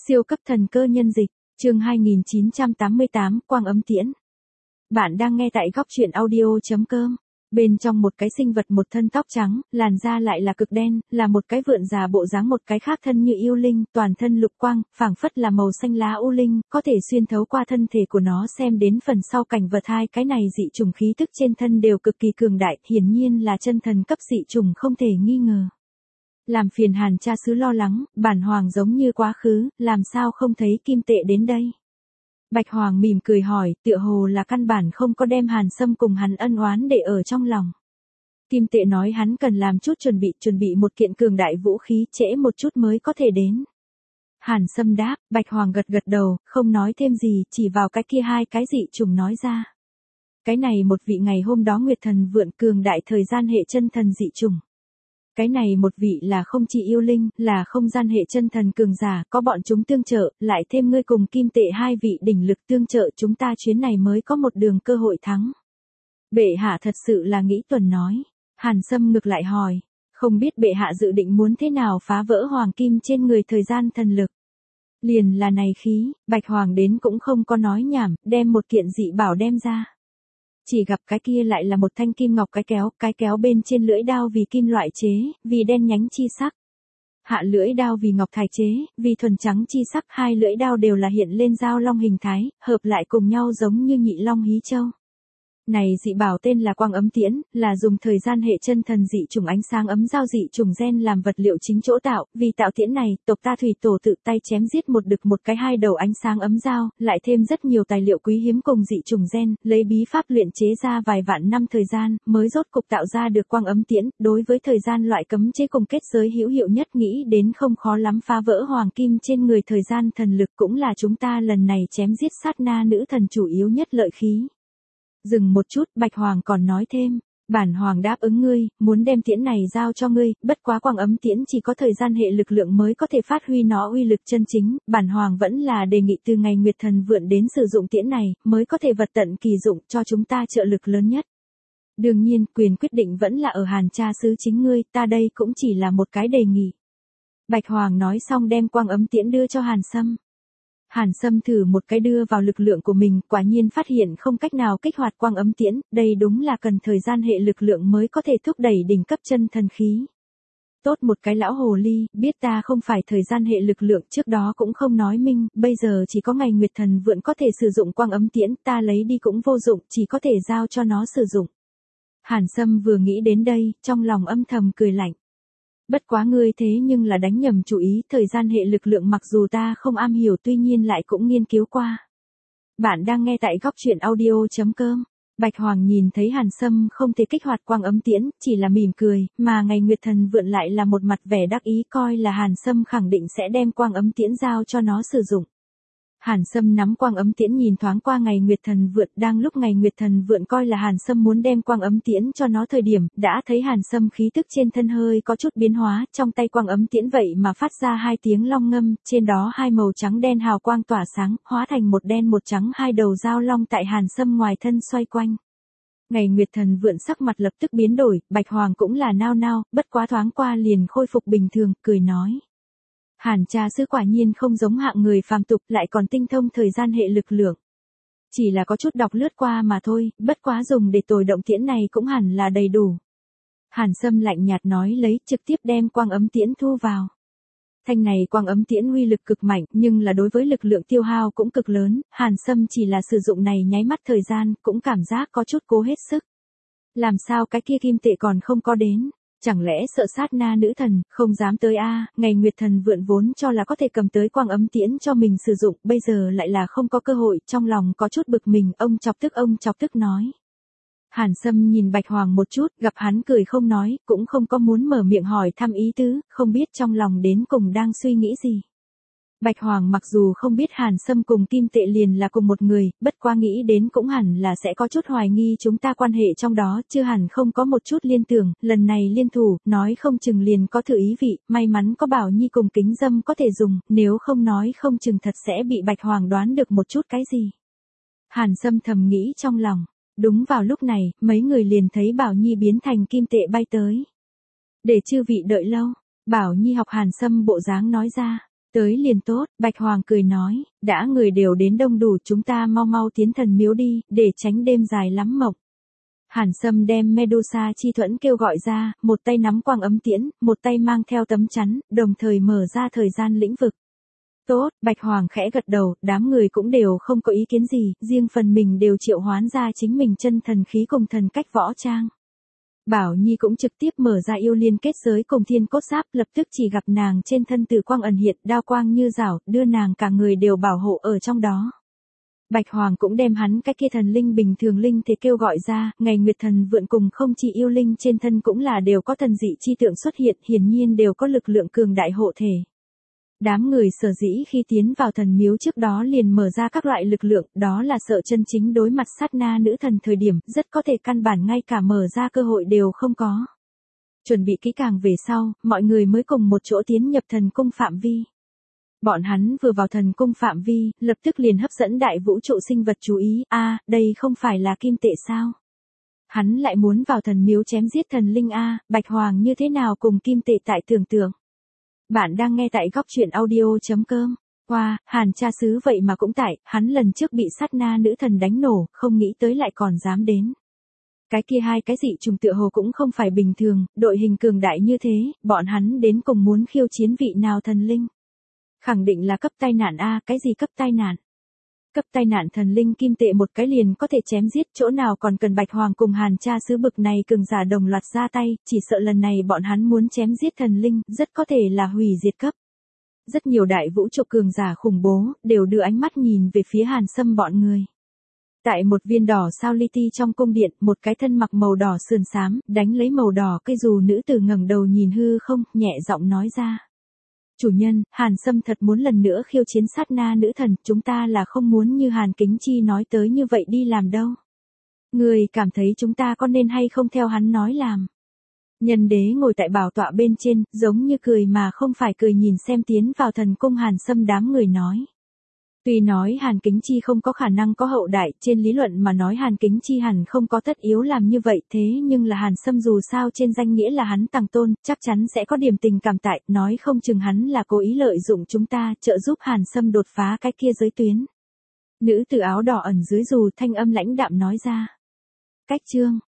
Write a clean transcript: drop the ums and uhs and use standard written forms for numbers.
Siêu cấp thần cơ nhân dịch, chương 2988, Quang Ấm Tiễn. Bạn đang nghe tại góc truyện audio.com. Bên trong một cái sinh vật một thân tóc trắng, làn da lại là cực đen, là một cái vượn già bộ dáng một cái khác thân như yêu linh, toàn thân lục quang, phảng phất là màu xanh lá u linh, có thể xuyên thấu qua thân thể của nó xem đến phần sau cảnh vật. Hai cái này dị trùng khí tức trên thân đều cực kỳ cường đại, hiển nhiên là chân thần cấp dị trùng không thể nghi ngờ. Làm phiền Hàn cha xứ lo lắng, bản hoàng giống như quá khứ, làm sao không thấy kim tệ đến đây. Bạch Hoàng mỉm cười hỏi, tựa hồ là căn bản không có đem Hàn Sâm cùng hắn ân oán để ở trong lòng. Kim tệ nói hắn cần làm chút chuẩn bị một kiện cường đại vũ khí, trễ một chút mới có thể đến. Hàn Sâm đáp, Bạch Hoàng gật gật đầu, không nói thêm gì, chỉ vào cái kia hai cái dị trùng nói ra. Cái này một vị ngày hôm đó Nguyệt Thần vượn cường đại thời gian hệ chân thần dị trùng. Cái này một vị là không chỉ yêu linh, là không gian hệ chân thần cường giả, có bọn chúng tương trợ, lại thêm ngươi cùng kim tệ hai vị đỉnh lực tương trợ, chúng ta chuyến này mới có một đường cơ hội thắng. Bệ hạ thật sự là nghĩ tuần nói. Hàn Sâm ngược lại hỏi, không biết bệ hạ dự định muốn thế nào phá vỡ hoàng kim trên người thời gian thần lực. Liền là này khí, Bạch Hoàng đến cũng không có nói nhảm, đem một kiện dị bảo đem ra. Chỉ gặp cái kia lại là một thanh kim ngọc cái kéo bên trên lưỡi đao vì kim loại chế, vì đen nhánh chi sắc. Hạ lưỡi đao vì ngọc thạch chế, vì thuần trắng chi sắc, hai lưỡi đao đều là hiện lên dao long hình thái, hợp lại cùng nhau giống như nhị long hí châu. Này dị bảo tên là Quang Ấm Tiễn, là dùng thời gian hệ chân thần dị trùng ánh sáng ấm giao dị trùng gen làm vật liệu chính chỗ tạo, vì tạo tiễn này, tộc ta thủy tổ tự tay chém giết một đực một cái hai đầu ánh sáng ấm giao, lại thêm rất nhiều tài liệu quý hiếm cùng dị trùng gen, lấy bí pháp luyện chế ra vài vạn năm thời gian, mới rốt cục tạo ra được Quang Ấm Tiễn, đối với thời gian loại cấm chế cùng kết giới hữu hiệu nhất, nghĩ đến không khó lắm phá vỡ hoàng kim trên người thời gian thần lực, cũng là chúng ta lần này chém giết sát na nữ thần chủ yếu nhất lợi khí. Dừng một chút, Bạch Hoàng còn nói thêm, bản hoàng đáp ứng ngươi, muốn đem tiễn này giao cho ngươi, bất quá Quang Ấm Tiễn chỉ có thời gian hệ lực lượng mới có thể phát huy nó uy lực chân chính, bản hoàng vẫn là đề nghị từ ngày Nguyệt Thần vượn đến sử dụng tiễn này, mới có thể vật tận kỳ dụng cho chúng ta trợ lực lớn nhất. Đương nhiên, quyền quyết định vẫn là ở Hàn cha xứ chính ngươi, ta đây cũng chỉ là một cái đề nghị. Bạch Hoàng nói xong đem Quang Ấm Tiễn đưa cho Hàn Sâm. Hàn Sâm thử một cái đưa vào lực lượng của mình, quả nhiên phát hiện không cách nào kích hoạt Quang Ấm Tiễn, đây đúng là cần thời gian hệ lực lượng mới có thể thúc đẩy đỉnh cấp chân thần khí. Tốt một cái lão hồ ly, biết ta không phải thời gian hệ lực lượng, trước đó cũng không nói minh, bây giờ chỉ có ngày Nguyệt Thần vượn có thể sử dụng Quang Ấm Tiễn, ta lấy đi cũng vô dụng, chỉ có thể giao cho nó sử dụng. Hàn Sâm vừa nghĩ đến đây, trong lòng âm thầm cười lạnh. Bất quá ngươi thế nhưng là đánh nhầm chủ ý, thời gian hệ lực lượng mặc dù ta không am hiểu tuy nhiên lại cũng nghiên cứu qua. Bạn đang nghe tại góc truyện audio.com. Bạch Hoàng nhìn thấy Hàn Sâm không thể kích hoạt Quang Ấm Tiễn, chỉ là mỉm cười, mà ngày Nguyệt Thần vượn lại là một mặt vẻ đắc ý, coi là Hàn Sâm khẳng định sẽ đem Quang Ấm Tiễn giao cho nó sử dụng. Hàn Sâm nắm Quang Ấm Tiễn nhìn thoáng qua ngày Nguyệt Thần vượn, đang lúc ngày Nguyệt Thần vượn coi là Hàn Sâm muốn đem Quang Ấm Tiễn cho nó thời điểm, đã thấy Hàn Sâm khí tức trên thân hơi có chút biến hóa, trong tay Quang Ấm Tiễn vậy mà phát ra hai tiếng long ngâm, trên đó hai màu trắng đen hào quang tỏa sáng, hóa thành một đen một trắng hai đầu dao long tại Hàn Sâm ngoài thân xoay quanh. Ngày Nguyệt Thần vượn sắc mặt lập tức biến đổi, Bạch Hoàng cũng là nao nao, bất quá thoáng qua liền khôi phục bình thường, cười nói. Hàn cha xứ quả nhiên không giống hạng người phàm tục, lại còn tinh thông thời gian hệ lực lượng. Chỉ là có chút đọc lướt qua mà thôi, bất quá dùng để tồi động tiễn này cũng hẳn là đầy đủ. Hàn Sâm lạnh nhạt nói lấy, trực tiếp đem Quang Ấm Tiễn thu vào. Thanh này Quang Ấm Tiễn uy lực cực mạnh, nhưng là đối với lực lượng tiêu hao cũng cực lớn, Hàn Sâm chỉ là sử dụng này nháy mắt thời gian, cũng cảm giác có chút cố hết sức. Làm sao cái kia kim tệ còn không có đến? Chẳng lẽ sợ sát na nữ thần, không dám tới a? Ngày Nguyệt Thần vượn vốn cho là có thể cầm tới Quang Ấm Tiễn cho mình sử dụng, bây giờ lại là không có cơ hội, trong lòng có chút bực mình, ông chọc tức nói. Hàn Sâm nhìn Bạch Hoàng một chút, gặp hắn cười không nói, cũng không có muốn mở miệng hỏi thăm ý tứ, không biết trong lòng đến cùng đang suy nghĩ gì. Bạch Hoàng mặc dù không biết Hàn Sâm cùng kim tệ liền là cùng một người, bất qua nghĩ đến cũng hẳn là sẽ có chút hoài nghi chúng ta quan hệ trong đó, chứ hẳn không có một chút liên tưởng, lần này liên thủ, nói không chừng liền có thử ý vị, may mắn có Bảo Nhi cùng Kính Dâm có thể dùng, nếu không nói không chừng thật sẽ bị Bạch Hoàng đoán được một chút cái gì. Hàn Sâm thầm nghĩ trong lòng, đúng vào lúc này, mấy người liền thấy Bảo Nhi biến thành kim tệ bay tới. Để chư vị đợi lâu, Bảo Nhi học Hàn Sâm bộ dáng nói ra. Tới liền tốt, Bạch Hoàng cười nói, đã người đều đến đông đủ chúng ta mau mau tiến thần miếu đi, để tránh đêm dài lắm mộng. Hàn Sâm đem Medusa chi thuẫn kêu gọi ra, một tay nắm quang ấm tiễn, một tay mang theo tấm chắn, đồng thời mở ra thời gian lĩnh vực. Tốt, Bạch Hoàng khẽ gật đầu, đám người cũng đều không có ý kiến gì, riêng phần mình đều triệu hoán ra chính mình chân thần khí cùng thần cách võ trang. Bảo Nhi cũng trực tiếp mở ra yêu liên kết giới cùng thiên cốt giáp, lập tức chỉ gặp nàng trên thân tử quang ẩn hiện, đao quang như rảo, đưa nàng cả người đều bảo hộ ở trong đó. Bạch Hoàng cũng đem hắn cái kia thần linh bình thường linh thể kêu gọi ra, ngày nguyệt thần vượn cùng không chỉ yêu linh trên thân cũng là đều có thần dị chi tượng xuất hiện, hiển nhiên đều có lực lượng cường đại hộ thể. Đám người sở dĩ khi tiến vào thần miếu trước đó liền mở ra các loại lực lượng, đó là sợ chân chính đối mặt sát na nữ thần thời điểm, rất có thể căn bản ngay cả mở ra cơ hội đều không có. Chuẩn bị kỹ càng về sau, mọi người mới cùng một chỗ tiến nhập thần cung phạm vi. Bọn hắn vừa vào thần cung phạm vi, lập tức liền hấp dẫn đại vũ trụ sinh vật chú ý, đây không phải là kim tệ sao? Hắn lại muốn vào thần miếu chém giết thần linh Bạch Hoàng như thế nào cùng kim tệ tại tưởng tượng. Bạn đang nghe tại góc truyện audio.com. Wow, Hàn cha xứ vậy mà cũng tại, hắn lần trước bị sát na nữ thần đánh nổ, không nghĩ tới lại còn dám đến. Cái kia hai cái dị trùng tựa hồ cũng không phải bình thường, đội hình cường đại như thế, bọn hắn đến cùng muốn khiêu chiến vị nào thần linh. Khẳng định là cấp tai nạn cái gì cấp tai nạn? Cấp tai nạn thần linh kim tệ một cái liền có thể chém giết, chỗ nào còn cần Bạch Hoàng cùng Hàn cha xứ bực này cường giả đồng loạt ra tay, chỉ sợ lần này bọn hắn muốn chém giết thần linh, rất có thể là hủy diệt cấp. Rất nhiều đại vũ trụ cường giả khủng bố, đều đưa ánh mắt nhìn về phía Hàn Sâm bọn người. Tại một viên đỏ sao li ti trong cung điện, một cái thân mặc màu đỏ sườn xám, đánh lấy màu đỏ cây dù nữ tử ngẩng đầu nhìn hư không, nhẹ giọng nói ra. Chủ nhân, Hàn Sâm thật muốn lần nữa khiêu chiến sát na nữ thần, chúng ta là không muốn như Hàn Kính Chi nói tới như vậy đi làm đâu. Người cảm thấy chúng ta có nên hay không theo hắn nói làm. Nhân đế ngồi tại bảo tọa bên trên, giống như cười mà không phải cười nhìn xem tiến vào thần cung Hàn Sâm đám người nói. Tuy nói Hàn Kính Chi không có khả năng có hậu đại, trên lý luận mà nói Hàn Kính Chi hẳn không có tất yếu làm như vậy, thế nhưng là Hàn Sâm dù sao trên danh nghĩa là hắn tàng tôn, chắc chắn sẽ có điểm tình cảm tại, nói không chừng hắn là cố ý lợi dụng chúng ta, trợ giúp Hàn Sâm đột phá cái kia giới tuyến. Nữ tử áo đỏ ẩn dưới dù thanh âm lãnh đạm nói ra. Cách chương